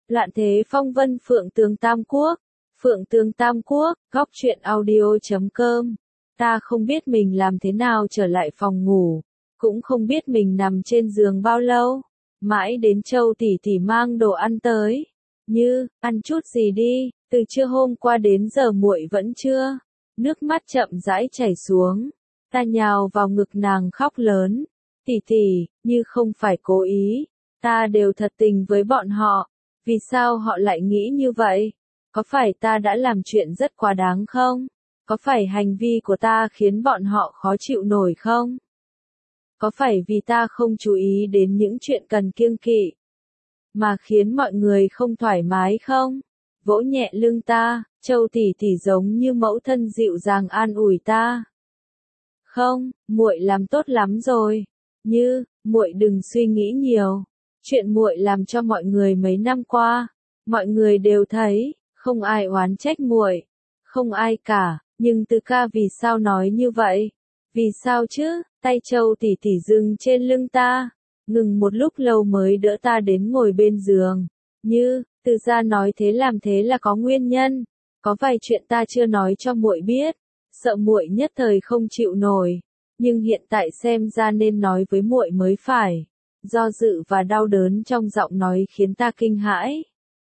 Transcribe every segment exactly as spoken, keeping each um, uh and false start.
Loạn thế phong vân Phượng Tường Tam Quốc. Phượng Tường Tam Quốc, góc truyện audio chấm com. Ta không biết mình làm thế nào trở lại phòng ngủ, cũng không biết mình nằm trên giường bao lâu. Mãi đến Châu tỷ tỷ mang đồ ăn tới. Như, ăn chút gì đi, từ trưa hôm qua đến giờ muội vẫn chưa. Nước mắt chậm rãi chảy xuống. Ta nhào vào ngực nàng khóc lớn. Tỷ tỷ, Như không phải cố ý. Ta đều thật tình với bọn họ. Vì sao họ lại nghĩ như vậy? Có phải ta đã làm chuyện rất quá đáng không? Có phải hành vi của ta khiến bọn họ khó chịu nổi không? Có phải vì ta không chú ý đến những chuyện cần kiêng kỵ mà khiến mọi người không thoải mái không? Vỗ nhẹ lưng ta, Châu tỷ tỷ giống như mẫu thân dịu dàng an ủi ta. Không, muội làm tốt lắm rồi. Như, muội đừng suy nghĩ nhiều. Chuyện muội làm cho mọi người mấy năm qua, mọi người đều thấy, không ai oán trách muội, không ai cả, nhưng Từ ca vì sao nói như vậy? Vì sao chứ? Tay Châu tỷ tỷ dừng trên lưng ta, ngừng một lúc lâu mới đỡ ta đến ngồi bên giường. Như, Từ gia nói thế làm thế là có nguyên nhân, có vài chuyện ta chưa nói cho muội biết, sợ muội nhất thời không chịu nổi, nhưng hiện tại xem ra nên nói với muội mới phải. Do dự và đau đớn trong giọng nói khiến ta kinh hãi.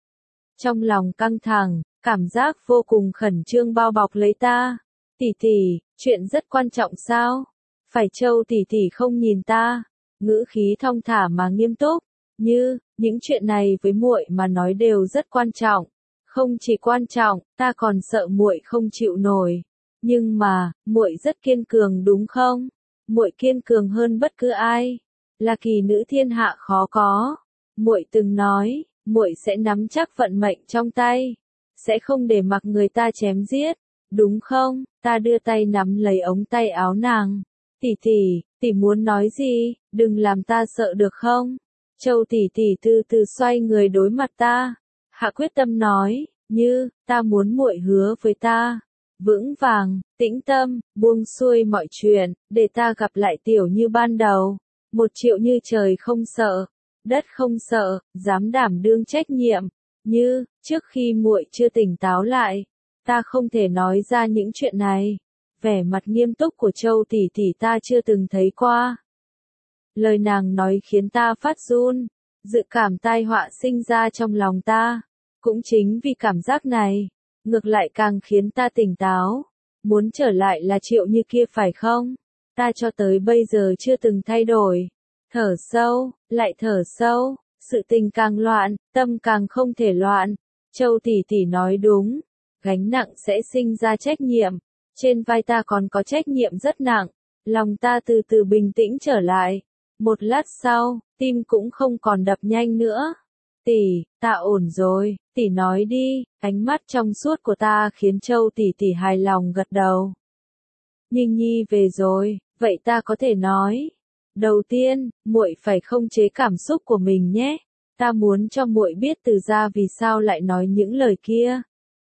Trong lòng căng thẳng, cảm giác vô cùng khẩn trương bao bọc lấy ta. Tỷ tỷ, chuyện rất quan trọng sao? Phải Châu tỷ tỷ không nhìn ta, ngữ khí thong thả mà nghiêm túc. Như, những chuyện này với muội mà nói đều rất quan trọng. Không chỉ quan trọng, ta còn sợ muội không chịu nổi. Nhưng mà, muội rất kiên cường đúng không? Muội kiên cường hơn bất cứ ai. Là kỳ nữ thiên hạ khó có. Muội từng nói, muội sẽ nắm chắc vận mệnh trong tay, sẽ không để mặc người ta chém giết, đúng không? Ta đưa tay nắm lấy ống tay áo nàng. Tỷ tỷ, tỷ muốn nói gì? Đừng làm ta sợ được không? Châu tỷ tỷ từ từ xoay người đối mặt ta, hạ quyết tâm nói, Như, ta muốn muội hứa với ta, vững vàng, tĩnh tâm, buông xuôi mọi chuyện, để ta gặp lại Tiểu Như ban đầu. Một triệu như trời không sợ, đất không sợ, dám đảm đương trách nhiệm. Như, trước khi muội chưa tỉnh táo lại, ta không thể nói ra những chuyện này. Vẻ mặt nghiêm túc của Châu tỷ tỷ ta chưa từng thấy qua. Lời nàng nói khiến ta phát run, dự cảm tai họa sinh ra trong lòng ta. Cũng chính vì cảm giác này, ngược lại càng khiến ta tỉnh táo. Muốn trở lại là Triệu Như kia phải không? Ta cho tới bây giờ chưa từng thay đổi. Thở sâu, lại thở sâu, sự tình càng loạn, tâm càng không thể loạn. Châu tỷ tỷ nói đúng, gánh nặng sẽ sinh ra trách nhiệm. Trên vai ta còn có trách nhiệm rất nặng. Lòng ta từ từ bình tĩnh trở lại. Một lát sau, tim cũng không còn đập nhanh nữa. Tỷ, ta ổn rồi, tỷ nói đi. Ánh mắt trong suốt của ta khiến Châu tỷ tỷ hài lòng gật đầu. Ninh Nhi về rồi, vậy ta có thể nói. Đầu tiên, muội phải không chế cảm xúc của mình nhé. Ta muốn cho muội biết Từ gia vì sao lại nói những lời kia.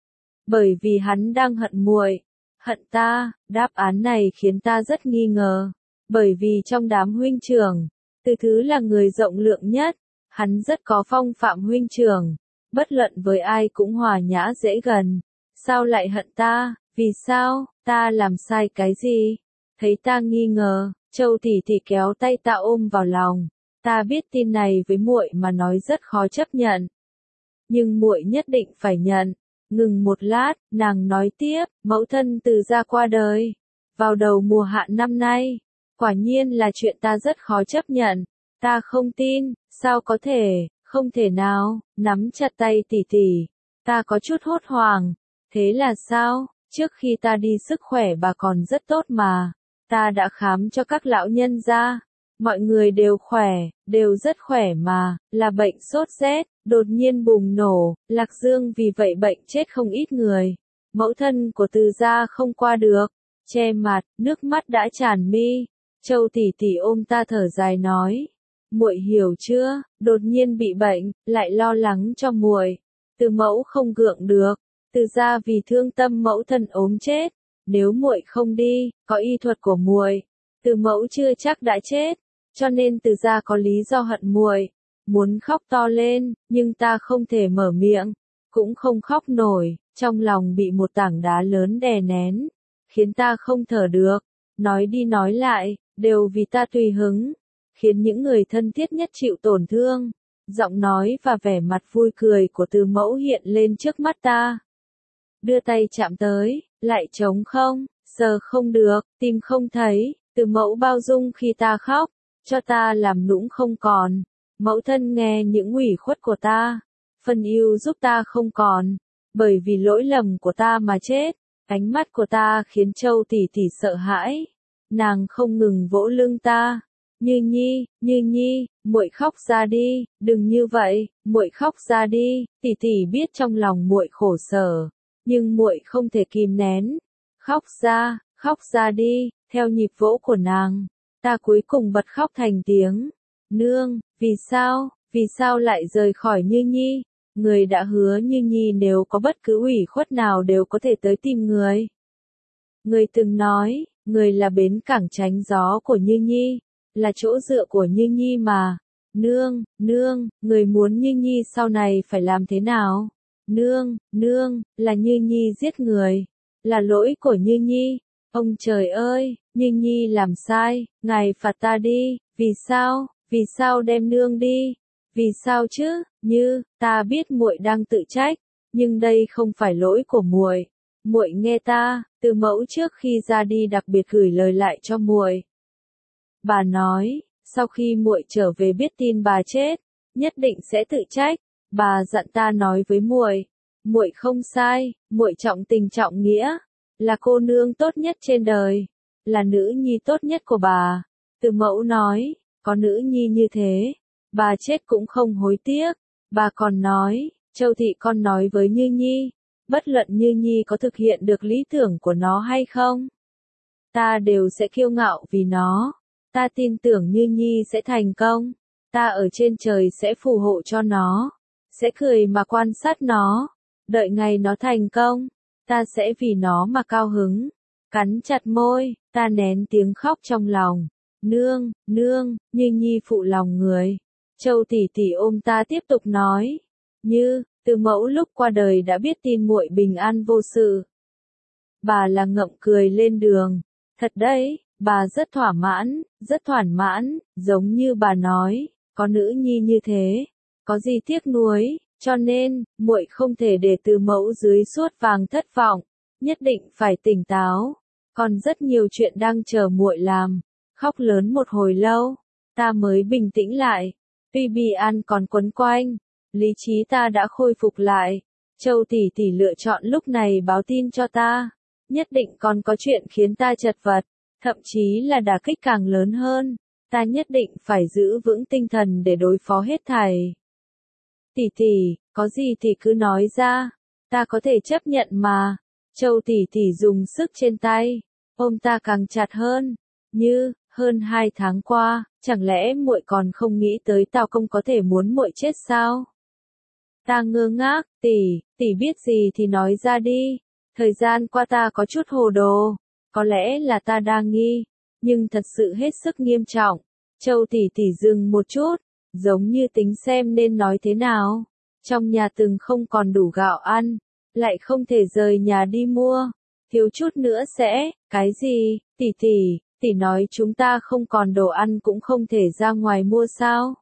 Bởi vì hắn đang hận muội, hận ta. Đáp án này khiến ta rất nghi ngờ. Bởi vì trong đám huynh trưởng, Từ Thứ là người rộng lượng nhất, hắn rất có phong phạm huynh trưởng, bất luận với ai cũng hòa nhã dễ gần. Sao lại hận ta? Vì sao? Ta làm sai cái gì? Thấy ta nghi ngờ, Châu tỷ tỷ kéo tay ta ôm vào lòng. Ta biết tin này với muội mà nói rất khó chấp nhận, nhưng muội nhất định phải nhận. Ngừng một lát, nàng nói tiếp, mẫu thân Từ gia qua đời vào đầu mùa hạ năm nay. Quả nhiên là chuyện ta rất khó chấp nhận. Ta không tin, sao có thể? Không thể nào. Nắm chặt tay tỷ tỷ, ta có chút hốt hoảng. Thế là sao? Trước khi ta đi sức khỏe bà còn rất tốt mà. Ta đã khám cho các lão nhân gia, mọi người đều khỏe, đều rất khỏe mà, là bệnh sốt rét, đột nhiên bùng nổ. Lạc Dương vì vậy bệnh chết không ít người. Mẫu thân của Từ gia không qua được, che mặt, nước mắt đã tràn mi. Châu tỷ tỷ ôm ta thở dài nói, muội hiểu chưa? Đột nhiên bị bệnh, lại lo lắng cho muội. Từ mẫu không gượng được, Từ gia vì thương tâm mẫu thân ốm chết. Nếu muội không đi, có y thuật của muội, Từ mẫu chưa chắc đã chết, cho nên Từ gia có lý do hận muội. muốn khóc to lên, nhưng ta không thể mở miệng, cũng không khóc nổi, trong lòng bị một tảng đá lớn đè nén, khiến ta không thở được, nói đi nói lại, đều vì ta tùy hứng, khiến những người thân thiết nhất chịu tổn thương. Giọng nói và vẻ mặt vui cười của Từ Mẫu hiện lên trước mắt ta. Đưa tay chạm tới, lại trống không, sờ không được, tìm không thấy, Từ Mẫu bao dung khi ta khóc, cho ta làm nũng không còn. Mẫu thân nghe những ủy khuất của ta, phần yêu giúp ta không còn, bởi vì lỗi lầm của ta mà chết. Ánh mắt của ta khiến Châu tỷ tỷ sợ hãi, nàng không ngừng vỗ lưng ta. Như Nhi, Như Nhi, muội khóc ra đi, đừng như vậy, muội khóc ra đi. Tỷ tỷ biết trong lòng muội khổ sở, nhưng muội không thể kìm nén. Khóc ra, khóc ra đi, theo nhịp vỗ của nàng, ta cuối cùng bật khóc thành tiếng. Nương, vì sao, vì sao lại rời khỏi Như Nhi? Người đã hứa Như Nhi nếu có bất cứ ủy khuất nào đều có thể tới tìm người. Người từng nói, người là bến cảng tránh gió của Như Nhi, là chỗ dựa của Như Nhi mà. Nương, nương, người muốn Như Nhi sau này phải làm thế nào? Nương, nương, là Như Nhi giết người, là lỗi của Như Nhi. Ông trời ơi, Như Nhi làm sai, ngài phạt ta đi. Vì sao, vì sao đem nương đi? Vì sao chứ? Như, ta biết muội đang tự trách, nhưng đây không phải lỗi của muội. Muội nghe ta, Từ Mẫu trước khi ra đi đặc biệt gửi lời lại cho muội. Bà nói, sau khi muội trở về biết tin bà chết, nhất định sẽ tự trách. Bà dặn ta nói với muội, muội không sai, muội trọng tình trọng nghĩa, là cô nương tốt nhất trên đời, là nữ nhi tốt nhất của bà. Từ Mẫu nói, có nữ nhi như thế, bà chết cũng không hối tiếc. Bà còn nói, Châu thị con nói với Như Nhi, bất luận Như Nhi có thực hiện được lý tưởng của nó hay không, ta đều sẽ kiêu ngạo vì nó. Ta tin tưởng Như Nhi sẽ thành công, ta ở trên trời sẽ phù hộ cho nó, sẽ cười mà quan sát nó, đợi ngày nó thành công, ta sẽ vì nó mà cao hứng. Cắn chặt môi, ta nén tiếng khóc trong lòng. Nương, nương, Như Nhi phụ lòng người. Châu tỷ tỷ ôm ta tiếp tục nói, Như, Từ Mẫu lúc qua đời đã biết tin muội bình an vô sự. Bà là ngậm cười lên đường. Thật đấy, bà rất thỏa mãn, rất thoải mãn, giống như bà nói, có nữ nhi như thế, có gì tiếc nuối, cho nên, muội không thể để Từ Mẫu dưới suốt vàng thất vọng, nhất định phải tỉnh táo, còn rất nhiều chuyện đang chờ muội làm. Khóc lớn một hồi lâu, ta mới bình tĩnh lại, tuy bi an còn quấn quanh, lý trí ta đã khôi phục lại. Châu tỷ tỷ lựa chọn lúc này báo tin cho ta, nhất định còn có chuyện khiến ta chật vật, thậm chí là đả kích càng lớn hơn, ta nhất định phải giữ vững tinh thần để đối phó hết thảy. Tỷ tỷ, có gì thì cứ nói ra, ta có thể chấp nhận mà. Châu tỷ tỷ dùng sức trên tay, ôm ta càng chặt hơn. Như, hơn hai tháng qua, chẳng lẽ muội còn không nghĩ tới Tào công có thể muốn muội chết sao? Ta ngơ ngác, tỷ, tỷ biết gì thì nói ra đi. Thời gian qua ta có chút hồ đồ, có lẽ là ta đa nghi, nhưng thật sự hết sức nghiêm trọng. Châu tỷ tỷ dừng một chút, giống như tính xem nên nói thế nào. Trong nhà từng không còn đủ gạo ăn, lại không thể rời nhà đi mua, thiếu chút nữa sẽ, cái gì, tỷ tỷ, tỷ nói chúng ta không còn đồ ăn cũng không thể ra ngoài mua sao?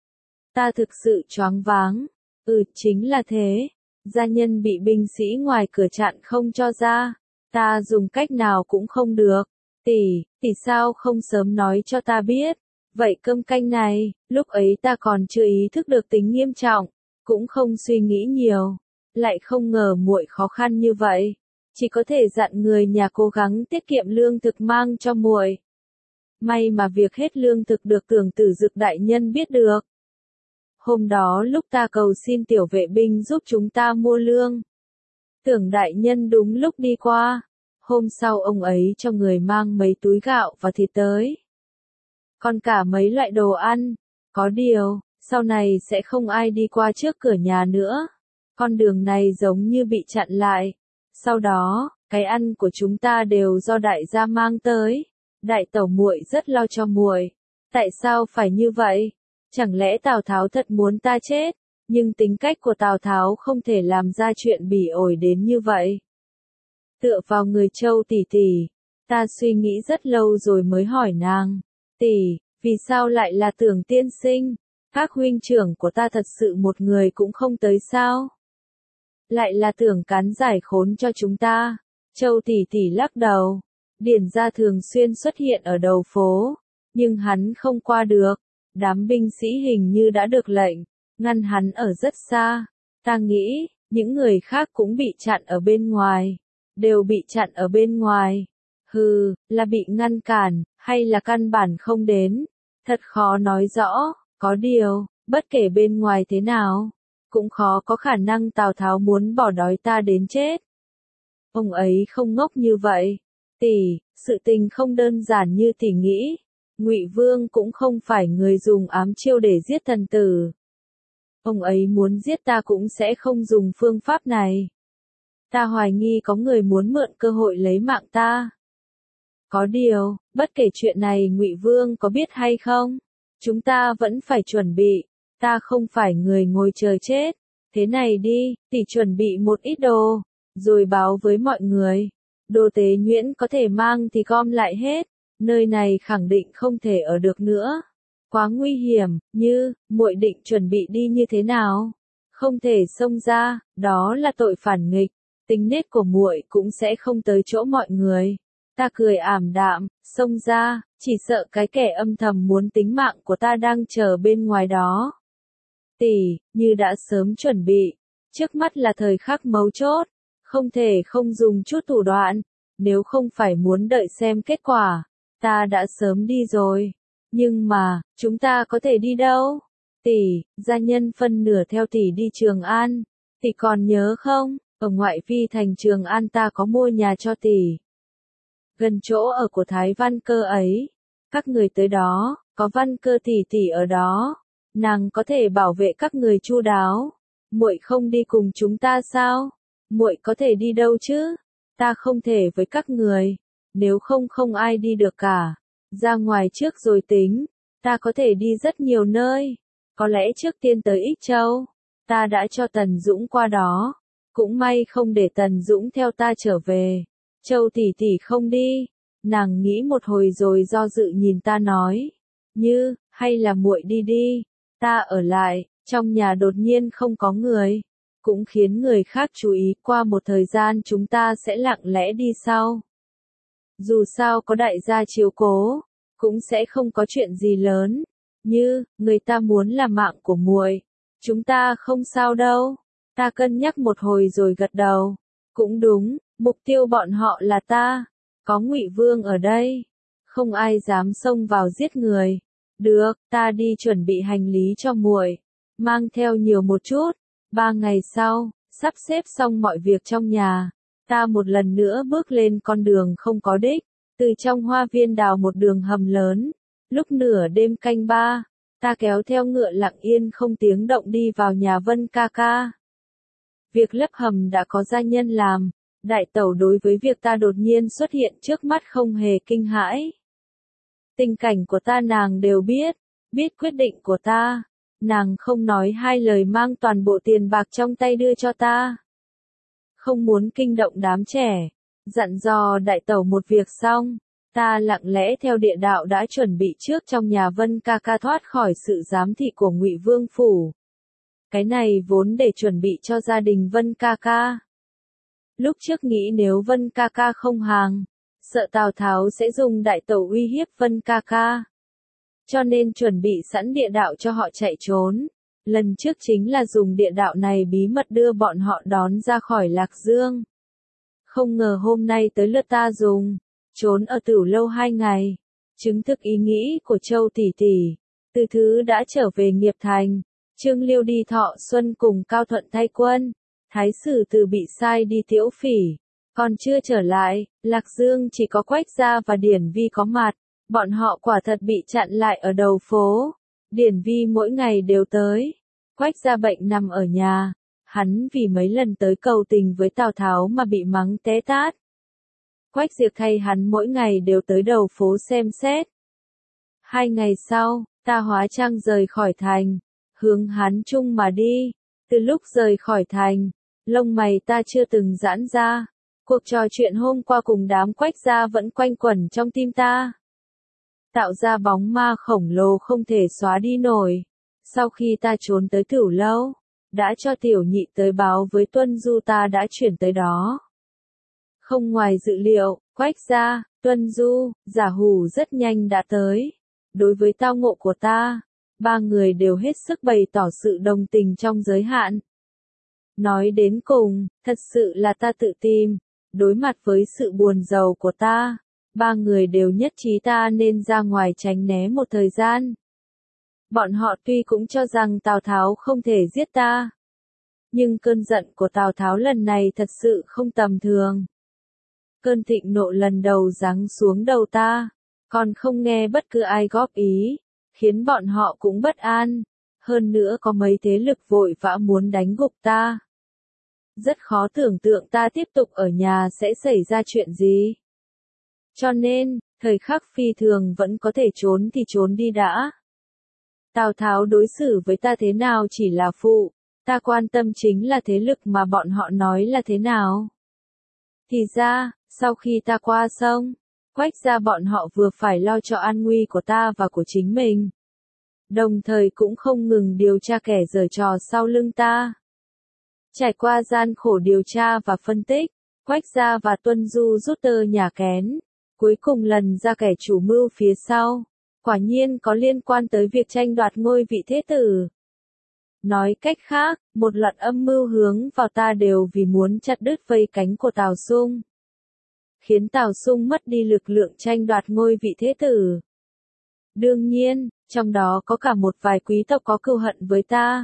Ta thực sự choáng váng, ừ chính là thế, gia nhân bị binh sĩ ngoài cửa chặn không cho ra, ta dùng cách nào cũng không được, tỷ, tỷ sao không sớm nói cho ta biết, vậy cơm canh này, lúc ấy ta còn chưa ý thức được tính nghiêm trọng, cũng không suy nghĩ nhiều, lại không ngờ muội khó khăn như vậy, chỉ có thể dặn người nhà cố gắng tiết kiệm lương thực mang cho muội. May mà việc hết lương thực được Tưởng Tử Dực đại nhân biết được. Hôm đó lúc ta cầu xin tiểu vệ binh giúp chúng ta mua lương, Tưởng đại nhân đúng lúc đi qua, hôm sau ông ấy cho người mang mấy túi gạo và thịt tới. Còn cả mấy loại đồ ăn, có điều, sau này sẽ không ai đi qua trước cửa nhà nữa. Con đường này giống như bị chặn lại. Sau đó, cái ăn của chúng ta đều do đại gia mang tới. Đại tẩu muội rất lo cho muội. Tại sao phải như vậy? Chẳng lẽ Tào Tháo thật muốn ta chết? Nhưng tính cách của Tào Tháo không thể làm ra chuyện bỉ ổi đến như vậy. Tựa vào người Châu tỷ tỷ, ta suy nghĩ rất lâu rồi mới hỏi nàng, tỷ, vì sao lại là Tưởng tiên sinh? Các huynh trưởng của ta thật sự một người cũng không tới sao? Lại là Tưởng cán giải khốn cho chúng ta. Châu tỷ tỷ lắc đầu. Điển gia thường xuyên xuất hiện ở đầu phố, nhưng hắn không qua được. Đám binh sĩ hình như đã được lệnh, ngăn hắn ở rất xa. Ta nghĩ, những người khác cũng bị chặn ở bên ngoài. Đều bị chặn ở bên ngoài. Hừ, là bị ngăn cản, hay là căn bản không đến. Thật khó nói rõ, có điều, bất kể bên ngoài thế nào, cũng khó có khả năng Tào Tháo muốn bỏ đói ta đến chết. Ông ấy không ngốc như vậy. Tỷ, sự tình không đơn giản như tỷ nghĩ. Ngụy Vương cũng không phải người dùng ám chiêu để giết thần tử. Ông ấy muốn giết ta cũng sẽ không dùng phương pháp này. Ta hoài nghi có người muốn mượn cơ hội lấy mạng ta. Có điều, bất kể chuyện này Ngụy Vương có biết hay không, chúng ta vẫn phải chuẩn bị. Ta không phải người ngồi chờ chết. Thế này đi, tỷ chuẩn bị một ít đồ, rồi báo với mọi người. Đồ tế nhuyễn có thể mang thì gom lại hết. Nơi này khẳng định không thể ở được nữa. Quá nguy hiểm, như, muội định chuẩn bị đi như thế nào? Không thể xông ra, đó là tội phản nghịch. Tính nết của muội cũng sẽ không tới chỗ mọi người. Ta cười ảm đạm, xông ra, chỉ sợ cái kẻ âm thầm muốn tính mạng của ta đang chờ bên ngoài đó. Tỷ, như đã sớm chuẩn bị, trước mắt là thời khắc mấu chốt, không thể không dùng chút thủ đoạn, nếu không phải muốn đợi xem kết quả, ta đã sớm đi rồi. Nhưng mà, chúng ta có thể đi đâu? Tỷ, gia nhân phân nửa theo tỷ đi Trường An, tỷ còn nhớ không, ở ngoại vi thành Trường An ta có mua nhà cho tỷ. Gần chỗ ở của Thái Văn Cơ ấy, các người tới đó, có Văn Cơ tỷ tỷ ở đó. Nàng có thể bảo vệ các người chu đáo. Muội không đi cùng chúng ta sao? Muội có thể đi đâu chứ? Ta không thể với các người. Nếu không không ai đi được cả. Ra ngoài trước rồi tính. Ta có thể đi rất nhiều nơi. Có lẽ trước tiên tới Ích Châu. Ta đã cho Tần Dũng qua đó. Cũng may không để Tần Dũng theo ta trở về. Châu tỷ tỷ không đi. Nàng nghĩ một hồi rồi do dự nhìn ta nói. Như, hay là muội đi đi. Ta ở lại, trong nhà đột nhiên không có người, cũng khiến người khác chú ý. Qua một thời gian chúng ta sẽ lặng lẽ đi sau. Dù sao có đại gia chiếu cố, cũng sẽ không có chuyện gì lớn. Như, người ta muốn là mạng của muội, chúng ta không sao đâu. Ta cân nhắc một hồi rồi gật đầu. Cũng đúng, mục tiêu bọn họ là ta. Có Ngụy Vương ở đây, không ai dám xông vào giết người. Được, ta đi chuẩn bị hành lý cho muội, mang theo nhiều một chút. Ba ngày sau, sắp xếp xong mọi việc trong nhà, ta một lần nữa bước lên con đường không có đích, từ trong hoa viên đào một đường hầm lớn. Lúc nửa đêm canh ba, ta kéo theo ngựa lặng yên không tiếng động đi vào nhà Vân ca ca. Việc lấp hầm đã có gia nhân làm, đại tẩu đối với việc ta đột nhiên xuất hiện trước mắt không hề kinh hãi. Tình cảnh của ta nàng đều biết, biết quyết định của ta. Nàng không nói hai lời mang toàn bộ tiền bạc trong tay đưa cho ta. Không muốn kinh động đám trẻ, dặn dò đại tẩu một việc xong, ta lặng lẽ theo địa đạo đã chuẩn bị trước trong nhà Vân ca ca thoát khỏi sự giám thị của Ngụy Vương phủ. Cái này vốn để chuẩn bị cho gia đình Vân ca ca. Lúc trước nghĩ nếu Vân ca ca không hàng, sợ Tào Tháo sẽ dùng đại tẩu uy hiếp Vân ca ca. Cho nên chuẩn bị sẵn địa đạo cho họ chạy trốn. Lần trước chính là dùng địa đạo này bí mật đưa bọn họ đón ra khỏi Lạc Dương. Không ngờ hôm nay tới lượt ta dùng. Trốn ở Tửu Lâu hai ngày. Chứng thực ý nghĩ của Châu tỷ tỷ. Từ thứ đã trở về nghiệp thành. Trương Liêu đi Thọ Xuân cùng Cao Thuận thay quân. Thái sử từ bị sai đi Tiễu Phỉ. Còn chưa trở lại, Lạc Dương chỉ có Quách Gia và Điển Vi có mặt. Bọn họ quả thật bị chặn lại ở đầu phố. Điển Vi mỗi ngày đều tới. Quách Gia bệnh nằm ở nhà. Hắn vì mấy lần tới cầu tình với Tào Tháo mà bị mắng té tát. Quách Diệp thay hắn mỗi ngày đều tới đầu phố xem xét. Hai ngày sau, ta hóa trang rời khỏi thành, hướng Hán Trung mà đi. Từ lúc rời khỏi thành, lông mày ta chưa từng giãn ra. Cuộc trò chuyện hôm qua cùng đám Quách gia vẫn quanh quẩn trong tim ta, tạo ra bóng ma khổng lồ không thể xóa đi nổi. Sau khi ta trốn tới Cửu Lâu, đã cho tiểu nhị tới báo với Tuân Du ta đã chuyển tới đó. Không ngoài dự liệu, Quách gia, Tuân Du, Giả Hủ rất nhanh đã tới. Đối với tao ngộ của ta, ba người đều hết sức bày tỏ sự đồng tình trong giới hạn. Nói đến cùng, thật sự là ta tự tìm. Đối mặt với sự buồn rầu của ta, ba người đều nhất trí ta nên ra ngoài tránh né một thời gian. Bọn họ tuy cũng cho rằng Tào Tháo không thể giết ta, nhưng cơn giận của Tào Tháo lần này thật sự không tầm thường. Cơn thịnh nộ lần đầu giáng xuống đầu ta, còn không nghe bất cứ ai góp ý, khiến bọn họ cũng bất an. Hơn nữa có mấy thế lực vội vã muốn đánh gục ta. Rất khó tưởng tượng ta tiếp tục ở nhà sẽ xảy ra chuyện gì. Cho nên, thời khắc phi thường vẫn có thể trốn thì trốn đi đã. Tào Tháo đối xử với ta thế nào chỉ là phụ, ta quan tâm chính là thế lực mà bọn họ nói là thế nào. Thì ra, sau khi ta qua sông, Quách gia bọn họ vừa phải lo cho an nguy của ta và của chính mình, đồng thời cũng không ngừng điều tra kẻ giở trò sau lưng ta. Trải qua gian khổ điều tra và phân tích, Quách gia và Tuân Du rút tơ nhà kén, cuối cùng lần ra kẻ chủ mưu phía sau, quả nhiên có liên quan tới việc tranh đoạt ngôi vị thế tử. Nói cách khác, một loạt âm mưu hướng vào ta đều vì muốn chặt đứt vây cánh của Tào Sung, khiến Tào Sung mất đi lực lượng tranh đoạt ngôi vị thế tử. Đương nhiên, trong đó có cả một vài quý tộc có cừu hận với ta.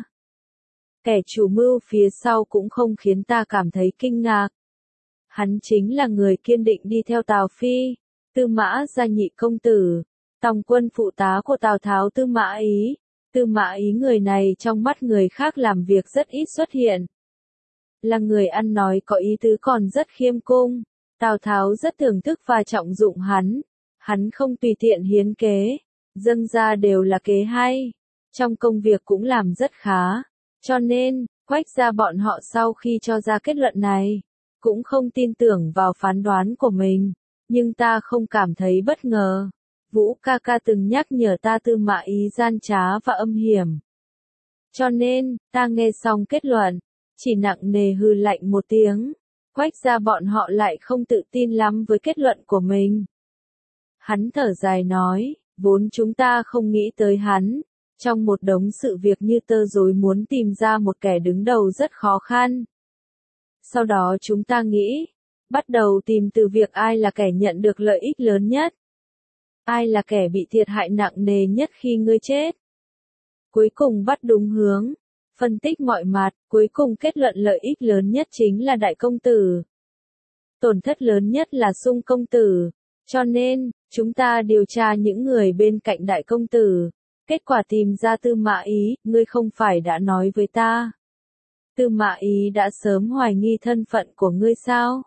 Kẻ chủ mưu phía sau cũng không khiến ta cảm thấy kinh ngạc. Hắn chính là người kiên định đi theo Tào Phi, Tư Mã Gia nhị công tử, tòng quân phụ tá của Tào Tháo Tư Mã Ý. Tư Mã Ý người này trong mắt người khác làm việc rất ít xuất hiện. Là người ăn nói có ý tứ còn rất khiêm cung. Tào Tháo rất thưởng thức và trọng dụng hắn. Hắn không tùy tiện hiến kế, dâng ra đều là kế hay. Trong công việc cũng làm rất khá. Cho nên, Quách gia bọn họ sau khi cho ra kết luận này, cũng không tin tưởng vào phán đoán của mình. Nhưng ta không cảm thấy bất ngờ. Vũ ca ca từng nhắc nhở ta Tư Mã Ý gian trá và âm hiểm. Cho nên, ta nghe xong kết luận, chỉ nặng nề hừ lạnh một tiếng. Quách gia bọn họ lại không tự tin lắm với kết luận của mình. Hắn thở dài nói, vốn chúng ta không nghĩ tới hắn. Trong một đống sự việc như tơ rối muốn tìm ra một kẻ đứng đầu rất khó khăn. Sau đó chúng ta nghĩ, bắt đầu tìm từ việc ai là kẻ nhận được lợi ích lớn nhất. Ai là kẻ bị thiệt hại nặng nề nhất khi ngươi chết. Cuối cùng bắt đúng hướng, phân tích mọi mặt, cuối cùng kết luận lợi ích lớn nhất chính là đại công tử. Tổn thất lớn nhất là Sung công tử. Cho nên, chúng ta điều tra những người bên cạnh đại công tử. Kết quả tìm ra Tư Mã Ý, ngươi không phải đã nói với ta. Tư Mã Ý đã sớm hoài nghi thân phận của ngươi sao?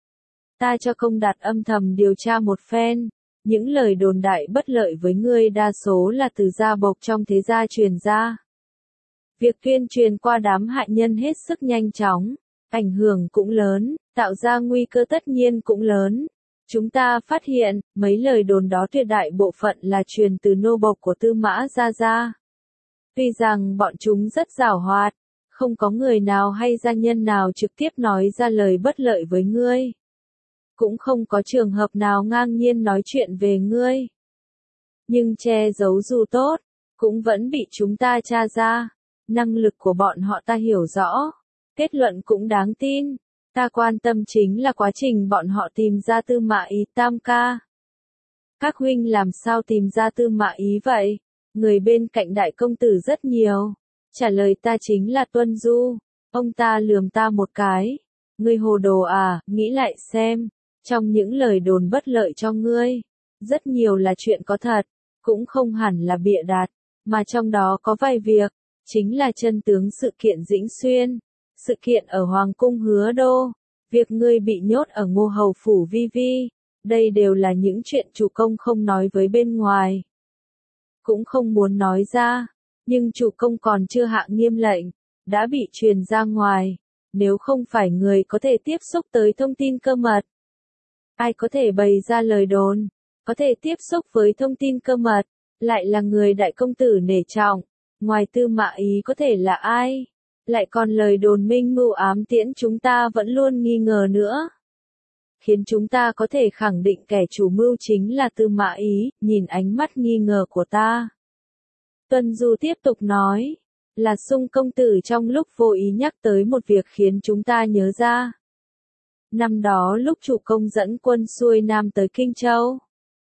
Ta cho công đạt âm thầm điều tra một phen. Những lời đồn đại bất lợi với ngươi đa số là từ gia bộc trong thế gia truyền ra. Việc tuyên truyền qua đám hại nhân hết sức nhanh chóng, ảnh hưởng cũng lớn, tạo ra nguy cơ tất nhiên cũng lớn. Chúng ta phát hiện, mấy lời đồn đó tuyệt đại bộ phận là truyền từ nô bộc của Tư Mã Gia Gia. Tuy rằng bọn chúng rất giàu hoạt, không có người nào hay gia nhân nào trực tiếp nói ra lời bất lợi với ngươi. Cũng không có trường hợp nào ngang nhiên nói chuyện về ngươi. Nhưng che giấu dù tốt, cũng vẫn bị chúng ta tra ra. Năng lực của bọn họ ta hiểu rõ. Kết luận cũng đáng tin. Ta quan tâm chính là quá trình bọn họ tìm ra Tư Mã Ý tam ca. Các huynh làm sao tìm ra Tư Mã Ý vậy? Người bên cạnh đại công tử rất nhiều. Trả lời ta chính là Tuân Du. Ông ta lườm ta một cái. Ngươi hồ đồ à, nghĩ lại xem. Trong những lời đồn bất lợi cho ngươi, rất nhiều là chuyện có thật, cũng không hẳn là bịa đặt, mà trong đó có vài việc, chính là chân tướng sự kiện Dĩnh Xuyên, sự kiện ở Hoàng cung Hứa Đô, việc ngươi bị nhốt ở Ngô Hầu phủ Vi Vi, đây đều là những chuyện chủ công không nói với bên ngoài. cũng không muốn nói ra, nhưng chủ công còn chưa hạ nghiêm lệnh, đã bị truyền ra ngoài, nếu không phải người có thể tiếp xúc tới thông tin cơ mật. Ai có thể bày ra lời đồn, có thể tiếp xúc với thông tin cơ mật, lại là người đại công tử nể trọng, ngoài Tư Mã Ý có thể là ai, lại còn lời đồn minh mưu ám tiễn chúng ta vẫn luôn nghi ngờ nữa. Khiến chúng ta có thể khẳng định kẻ chủ mưu chính là Tư Mã Ý, nhìn ánh mắt nghi ngờ của ta. Tuân Du tiếp tục nói, là Sung công tử trong lúc vô ý nhắc tới một việc khiến chúng ta nhớ ra. Năm đó lúc chủ công dẫn quân xuôi nam tới Kinh Châu,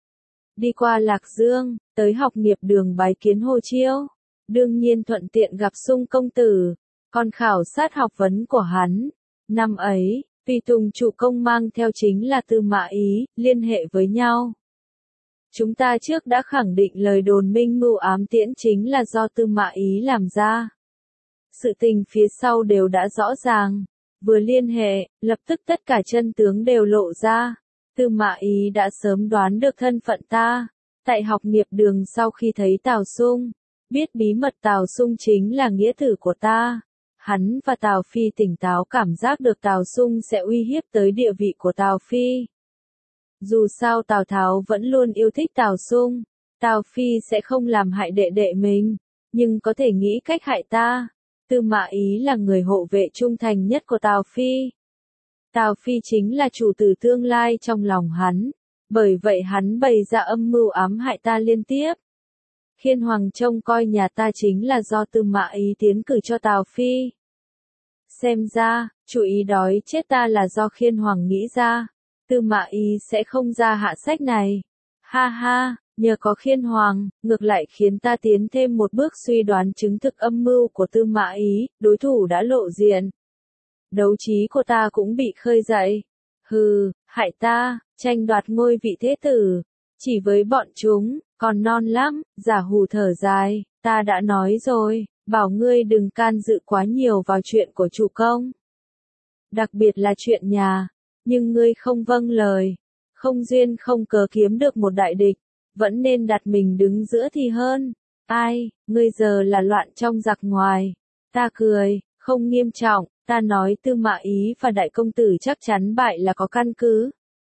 đi qua Lạc Dương, tới học nghiệp đường bái kiến Hồ Chiêu, đương nhiên thuận tiện gặp Sung công tử, còn khảo sát học vấn của hắn. Năm ấy, tùy tùng chủ công mang theo chính là Tư Mã Ý, liên hệ với nhau. Chúng ta trước đã khẳng định lời đồn minh mưu ám tiễn chính là do Tư Mã Ý làm ra. Sự tình phía sau đều đã rõ ràng, vừa liên hệ, lập tức tất cả chân tướng đều lộ ra. Tư Mã Ý đã sớm đoán được thân phận ta, tại học nghiệp đường sau khi thấy Tào Sung, biết bí mật Tào Sung chính là nghĩa tử của ta. Hắn và Tào Phi tỉnh táo cảm giác được Tào Sung sẽ uy hiếp tới địa vị của Tào Phi. Dù sao Tào Tháo vẫn luôn yêu thích Tào Sung, Tào Phi sẽ không làm hại đệ đệ mình, nhưng có thể nghĩ cách hại ta. Tư Mã Ý là người hộ vệ trung thành nhất của Tào Phi. Tào Phi chính là chủ tử tương lai trong lòng hắn, bởi vậy hắn bày ra âm mưu ám hại ta liên tiếp. Khiên Hoàng trông coi nhà ta chính là do Tư Mã Ý tiến cử cho Tào Phi. Xem ra, chủ ý đói chết ta là do Khiên Hoàng nghĩ ra, Tư Mã Ý sẽ không ra hạ sách này. Ha ha, nhờ có Khiên Hoàng, ngược lại khiến ta tiến thêm một bước suy đoán chứng thực âm mưu của Tư Mã Ý, đối thủ đã lộ diện. Đấu trí của ta cũng bị khơi dậy. Hừ, hại ta, tranh đoạt ngôi vị thế tử. Chỉ với bọn chúng, còn non lắm, Giả Hủ thở dài, ta đã nói rồi, bảo ngươi đừng can dự quá nhiều vào chuyện của chủ công. Đặc biệt là chuyện nhà, nhưng ngươi không vâng lời, không duyên không cớ kiếm được một đại địch, vẫn nên đặt mình đứng giữa thì hơn. Ai, ngươi giờ là loạn trong giặc ngoài. Ta cười, không nghiêm trọng, ta nói Tư Mã Ý và đại công tử chắc chắn bại là có căn cứ.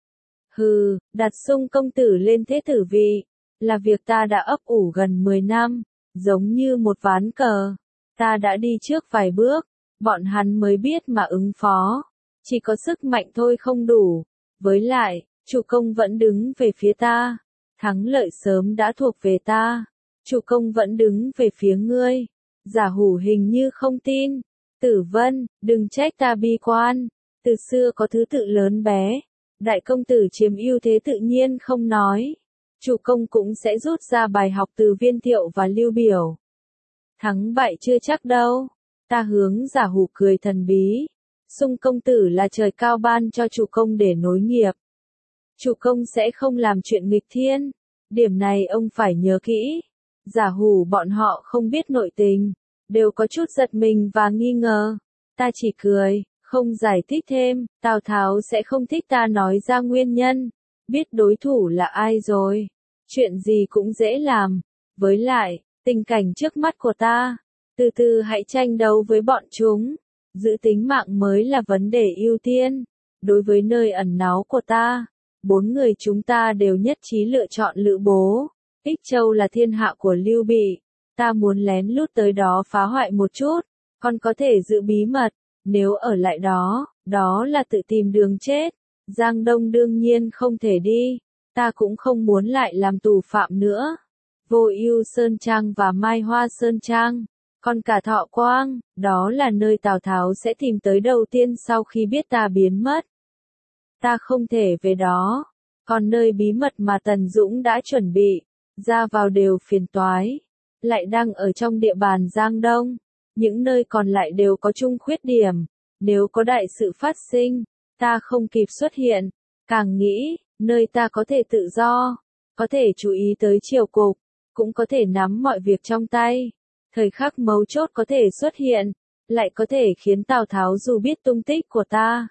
Hừ, đặt Sung công tử lên thế tử vị, là việc ta đã ấp ủ gần mười năm, giống như một ván cờ. Ta đã đi trước vài bước, bọn hắn mới biết mà ứng phó. Chỉ có sức mạnh thôi không đủ. Với lại, chủ công vẫn đứng về phía ta. Thắng lợi sớm đã thuộc về ta. Chủ công vẫn đứng về phía ngươi. Giả Hủ hình như không tin. Tử Vân, đừng trách ta bi quan. Từ xưa có thứ tự lớn bé. Đại công tử chiếm ưu thế tự nhiên không nói. Chủ công cũng sẽ rút ra bài học từ Viên Thiệu và Lưu Biểu. Thắng bại chưa chắc đâu. Ta hướng Giả Hủ cười thần bí. Sung công tử là trời cao ban cho chủ công để nối nghiệp. Chủ công sẽ không làm chuyện nghịch thiên. Điểm này ông phải nhớ kỹ. Giả Hủ bọn họ không biết nội tình, đều có chút giật mình và nghi ngờ. Ta chỉ cười, không giải thích thêm. Tào Tháo sẽ không thích ta nói ra nguyên nhân. Biết đối thủ là ai rồi. Chuyện gì cũng dễ làm. Với lại, tình cảnh trước mắt của ta, từ từ hãy tranh đấu với bọn chúng. Giữ tính mạng mới là vấn đề ưu tiên. Đối với nơi ẩn náu của ta, bốn người chúng ta đều nhất trí lựa chọn Lữ Bố. Ích Châu là thiên hạ của Lưu Bị. Ta muốn lén lút tới đó phá hoại một chút, còn có thể giữ bí mật. Nếu ở lại đó, đó là tự tìm đường chết. Giang Đông đương nhiên không thể đi. Ta cũng không muốn lại làm tù phạm nữa. Vô Ưu Sơn Trang và Mai Hoa Sơn Trang, còn cả Thọ Quang, đó là nơi Tào Tháo sẽ tìm tới đầu tiên sau khi biết ta biến mất. Ta không thể về đó. Còn nơi bí mật mà Tần Dũng đã chuẩn bị, ra vào đều phiền toái. Lại đang ở trong địa bàn Giang Đông. Những nơi còn lại đều có chung khuyết điểm. Nếu có đại sự phát sinh, ta không kịp xuất hiện. Càng nghĩ, nơi ta có thể tự do, có thể chú ý tới triều cục, cũng có thể nắm mọi việc trong tay. Thời khắc mấu chốt có thể xuất hiện, lại có thể khiến Tào Tháo dù biết tung tích của ta,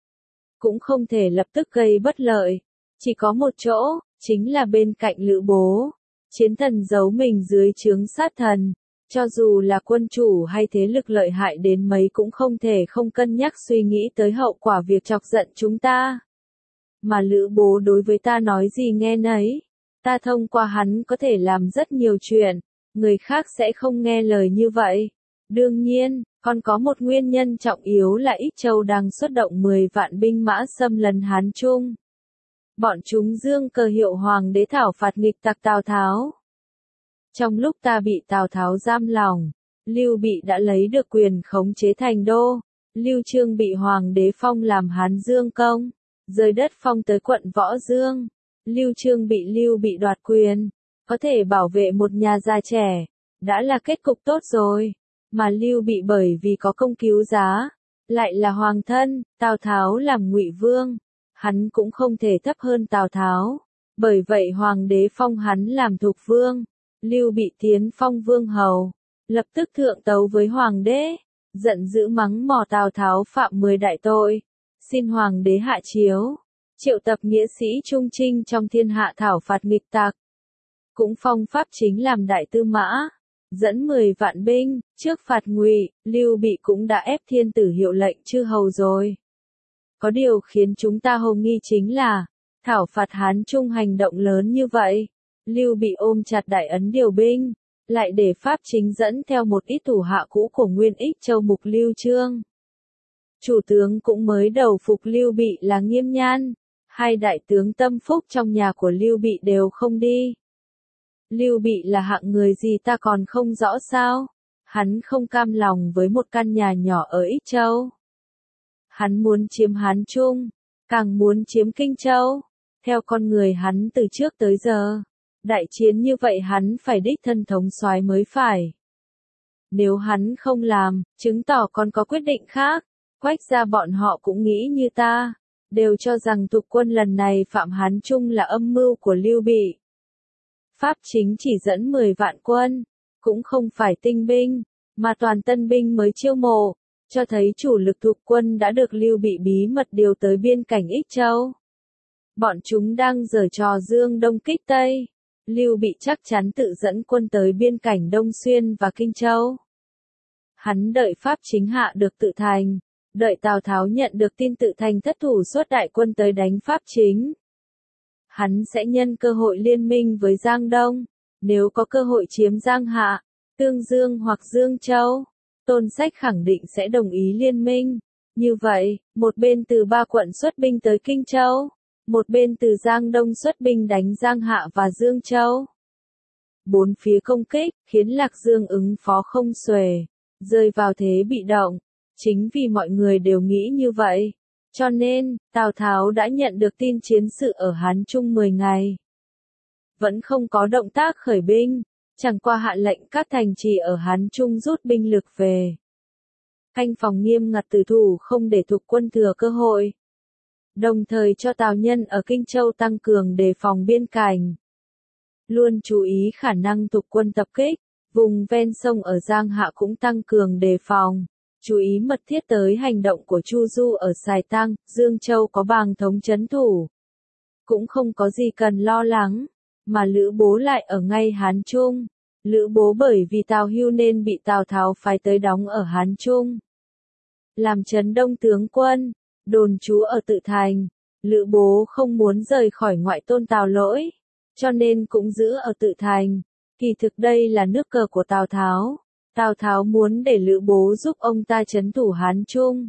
cũng không thể lập tức gây bất lợi. Chỉ có một chỗ, chính là bên cạnh Lữ Bố. Chiến thần giấu mình dưới trướng sát thần. Cho dù là quân chủ hay thế lực lợi hại đến mấy cũng không thể không cân nhắc suy nghĩ tới hậu quả việc chọc giận chúng ta. Mà Lữ Bố đối với ta nói gì nghe nấy. Ta thông qua hắn có thể làm rất nhiều chuyện. Người khác sẽ không nghe lời như vậy. Đương nhiên, còn có một nguyên nhân trọng yếu là Ích Châu đang xuất động mười vạn binh mã xâm lấn Hán Trung. Bọn chúng dương cờ hiệu hoàng đế thảo phạt nghịch tặc Tào Tháo. Trong lúc ta bị Tào Tháo giam lòng, Lưu Bị đã lấy được quyền khống chế thành đô. Lưu Chương bị hoàng đế phong làm Hán Dương công, rời đất phong tới quận Võ Dương. Lưu Chương bị Lưu Bị đoạt quyền, có thể bảo vệ một nhà già trẻ, đã là kết cục tốt rồi. Mà Lưu Bị bởi vì có công cứu giá, lại là hoàng thân, Tào Tháo làm Ngụy Vương, hắn cũng không thể thấp hơn Tào Tháo. Bởi vậy hoàng đế phong hắn làm Thục Vương, Lưu Bị tiến phong Vương hầu, lập tức thượng tấu với hoàng đế, giận dữ mắng mỏ Tào Tháo phạm mười đại tội, xin hoàng đế hạ chiếu, triệu tập nghĩa sĩ trung trinh trong thiên hạ thảo phạt nghịch tặc. Cũng phong Pháp Chính làm đại tư mã, dẫn mười vạn binh, trước phạt Ngụy. Lưu Bị cũng đã ép thiên tử hiệu lệnh chư hầu rồi. Có điều khiến chúng ta hồ nghi chính là, thảo phạt Hán Trung hành động lớn như vậy, Lưu Bị ôm chặt đại ấn điều binh, lại để Pháp Chính dẫn theo một ít thủ hạ cũ của Nguyên Ích Châu mục Lưu Chương. Chủ tướng cũng mới đầu phục Lưu Bị là Nghiêm Nhan, hai đại tướng tâm phúc trong nhà của Lưu Bị đều không đi. Lưu Bị là hạng người gì ta còn không rõ sao? Hắn không cam lòng với một căn nhà nhỏ ở Ích Châu. Hắn muốn chiếm Hán Trung, càng muốn chiếm Kinh Châu. Theo con người hắn từ trước tới giờ, đại chiến như vậy hắn phải đích thân thống soái mới phải. Nếu hắn không làm, chứng tỏ còn có quyết định khác. Quách gia bọn họ cũng nghĩ như ta, đều cho rằng Thục quân lần này phạm Hán Trung là âm mưu của Lưu Bị. Pháp Chính chỉ dẫn mười vạn quân, cũng không phải tinh binh, mà toàn tân binh mới chiêu mộ, cho thấy chủ lực Thục quân đã được Lưu Bị bí mật điều tới biên cảnh Ích Châu. Bọn chúng đang giở trò Dương Đông kích Tây. Lưu Bị chắc chắn tự dẫn quân tới biên cảnh Đông Xuyên và Kinh Châu. Hắn đợi Pháp Chính hạ được Tự Thành, đợi Tào Tháo nhận được tin Tự Thành thất thủ xuất đại quân tới đánh Pháp Chính. Hắn sẽ nhân cơ hội liên minh với Giang Đông, nếu có cơ hội chiếm Giang Hạ, Tương Dương hoặc Dương Châu, Tôn Sách khẳng định sẽ đồng ý liên minh. Như vậy, một bên từ ba quận xuất binh tới Kinh Châu, một bên từ Giang Đông xuất binh đánh Giang Hạ và Dương Châu. Bốn phía công kích, khiến Lạc Dương ứng phó không xuể, rơi vào thế bị động. Chính vì mọi người đều nghĩ như vậy, cho nên, Tào Tháo đã nhận được tin chiến sự ở Hán Trung mười ngày. Vẫn không có động tác khởi binh, chẳng qua hạ lệnh các thành trì ở Hán Trung rút binh lực về. Canh phòng nghiêm ngặt tử thủ không để Thục quân thừa cơ hội. Đồng thời cho Tào nhân ở Kinh Châu tăng cường đề phòng biên cảnh. Luôn chú ý khả năng Thục quân tập kích, vùng ven sông ở Giang Hạ cũng tăng cường đề phòng. Chú ý mật thiết tới hành động của Chu Du ở Sài Tăng, Dương Châu có Bàng Thống trấn thủ. Cũng không có gì cần lo lắng, mà Lữ Bố lại ở ngay Hán Trung. Lữ Bố bởi vì Tào Hưu nên bị Tào Tháo phái tới đóng ở Hán Trung. Làm trấn đông tướng quân, đồn trú ở Tự Thành, Lữ Bố không muốn rời khỏi ngoại tôn Tào Lỗi, cho nên cũng giữ ở Tự Thành. Kỳ thực đây là nước cờ của Tào Tháo. Tào Tháo muốn để Lữ Bố giúp ông ta trấn thủ Hán Trung,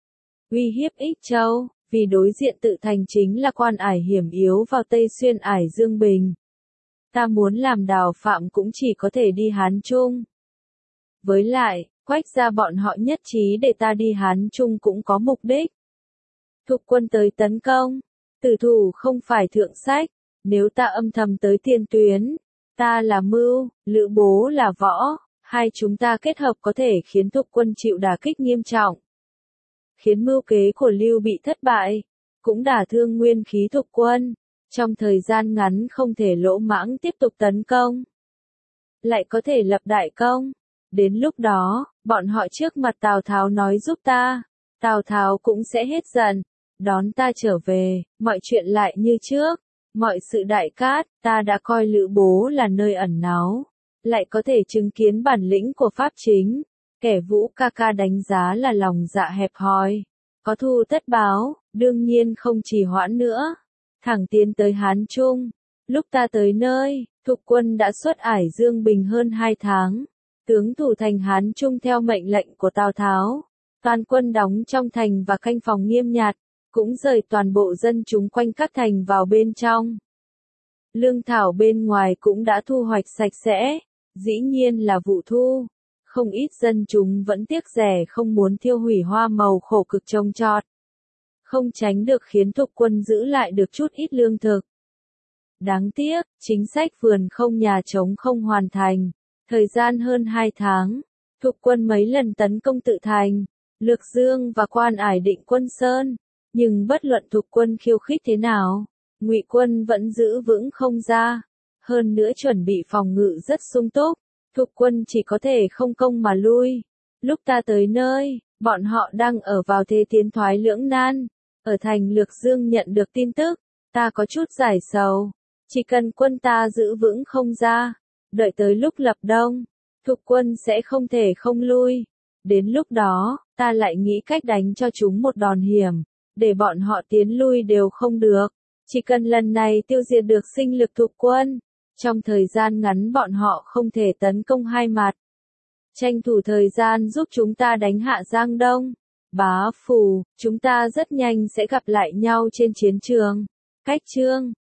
uy hiếp Ích Châu, vì đối diện Tự Thành chính là quan ải hiểm yếu vào Tây Xuyên ải Dương Bình. Ta muốn làm đào phạm cũng chỉ có thể đi Hán Trung. Với lại, Quách gia bọn họ nhất trí để ta đi Hán Trung cũng có mục đích. Thục quân tới tấn công, tử thủ không phải thượng sách, nếu ta âm thầm tới tiền tuyến, ta là mưu, Lữ Bố là võ. Hai chúng ta kết hợp có thể khiến Thục quân chịu đả kích nghiêm trọng. Khiến mưu kế của Lưu Bị thất bại, cũng đả thương nguyên khí Thục quân. Trong thời gian ngắn không thể lỗ mãng tiếp tục tấn công. Lại có thể lập đại công. Đến lúc đó, bọn họ trước mặt Tào Tháo nói giúp ta. Tào Tháo cũng sẽ hết giận, đón ta trở về, mọi chuyện lại như trước. Mọi sự đại cát, ta đã coi Lữ Bố là nơi ẩn náu, lại có thể chứng kiến bản lĩnh của Pháp chính, kẻ Vũ ca ca đánh giá là lòng dạ hẹp hòi, có thù tất báo, đương nhiên không trì hoãn nữa, thẳng tiến tới Hán Trung. Lúc ta tới nơi, Thục quân đã xuất ải Dương Bình hơn hai tháng, tướng thủ thành Hán Trung theo mệnh lệnh của Tào Tháo, toàn quân đóng trong thành và canh phòng nghiêm nhặt, cũng rời toàn bộ dân chúng quanh các thành vào bên trong. Lương thảo bên ngoài cũng đã thu hoạch sạch sẽ, dĩ nhiên là vụ thu. Không ít dân chúng vẫn tiếc rẻ không muốn thiêu hủy hoa màu khổ cực trồng trọt. Không tránh được khiến Thục quân giữ lại được chút ít lương thực. Đáng tiếc, chính sách vườn không nhà trống không hoàn thành. Thời gian hơn hai tháng, Thục quân mấy lần tấn công Tự Thành, Lược Dương và Quan Ải Định Quân Sơn. Nhưng bất luận Thục quân khiêu khích thế nào, Ngụy quân vẫn giữ vững không ra. Hơn nữa chuẩn bị phòng ngự rất sung túc, Thục quân chỉ có thể không công mà lui. Lúc ta tới nơi, bọn họ đang ở vào thế tiến thoái lưỡng nan. Ở thành Lược Dương nhận được tin tức, ta có chút giải sầu. Chỉ cần quân ta giữ vững không ra, đợi tới lúc lập đông, Thục quân sẽ không thể không lui. Đến lúc đó, ta lại nghĩ cách đánh cho chúng một đòn hiểm, để bọn họ tiến lui đều không được. Chỉ cần lần này tiêu diệt được sinh lực Thục quân, trong thời gian ngắn bọn họ không thể tấn công hai mặt. Tranh thủ thời gian giúp chúng ta đánh hạ Giang Đông. Bá Phù, chúng ta rất nhanh sẽ gặp lại nhau trên chiến trường. Cách chương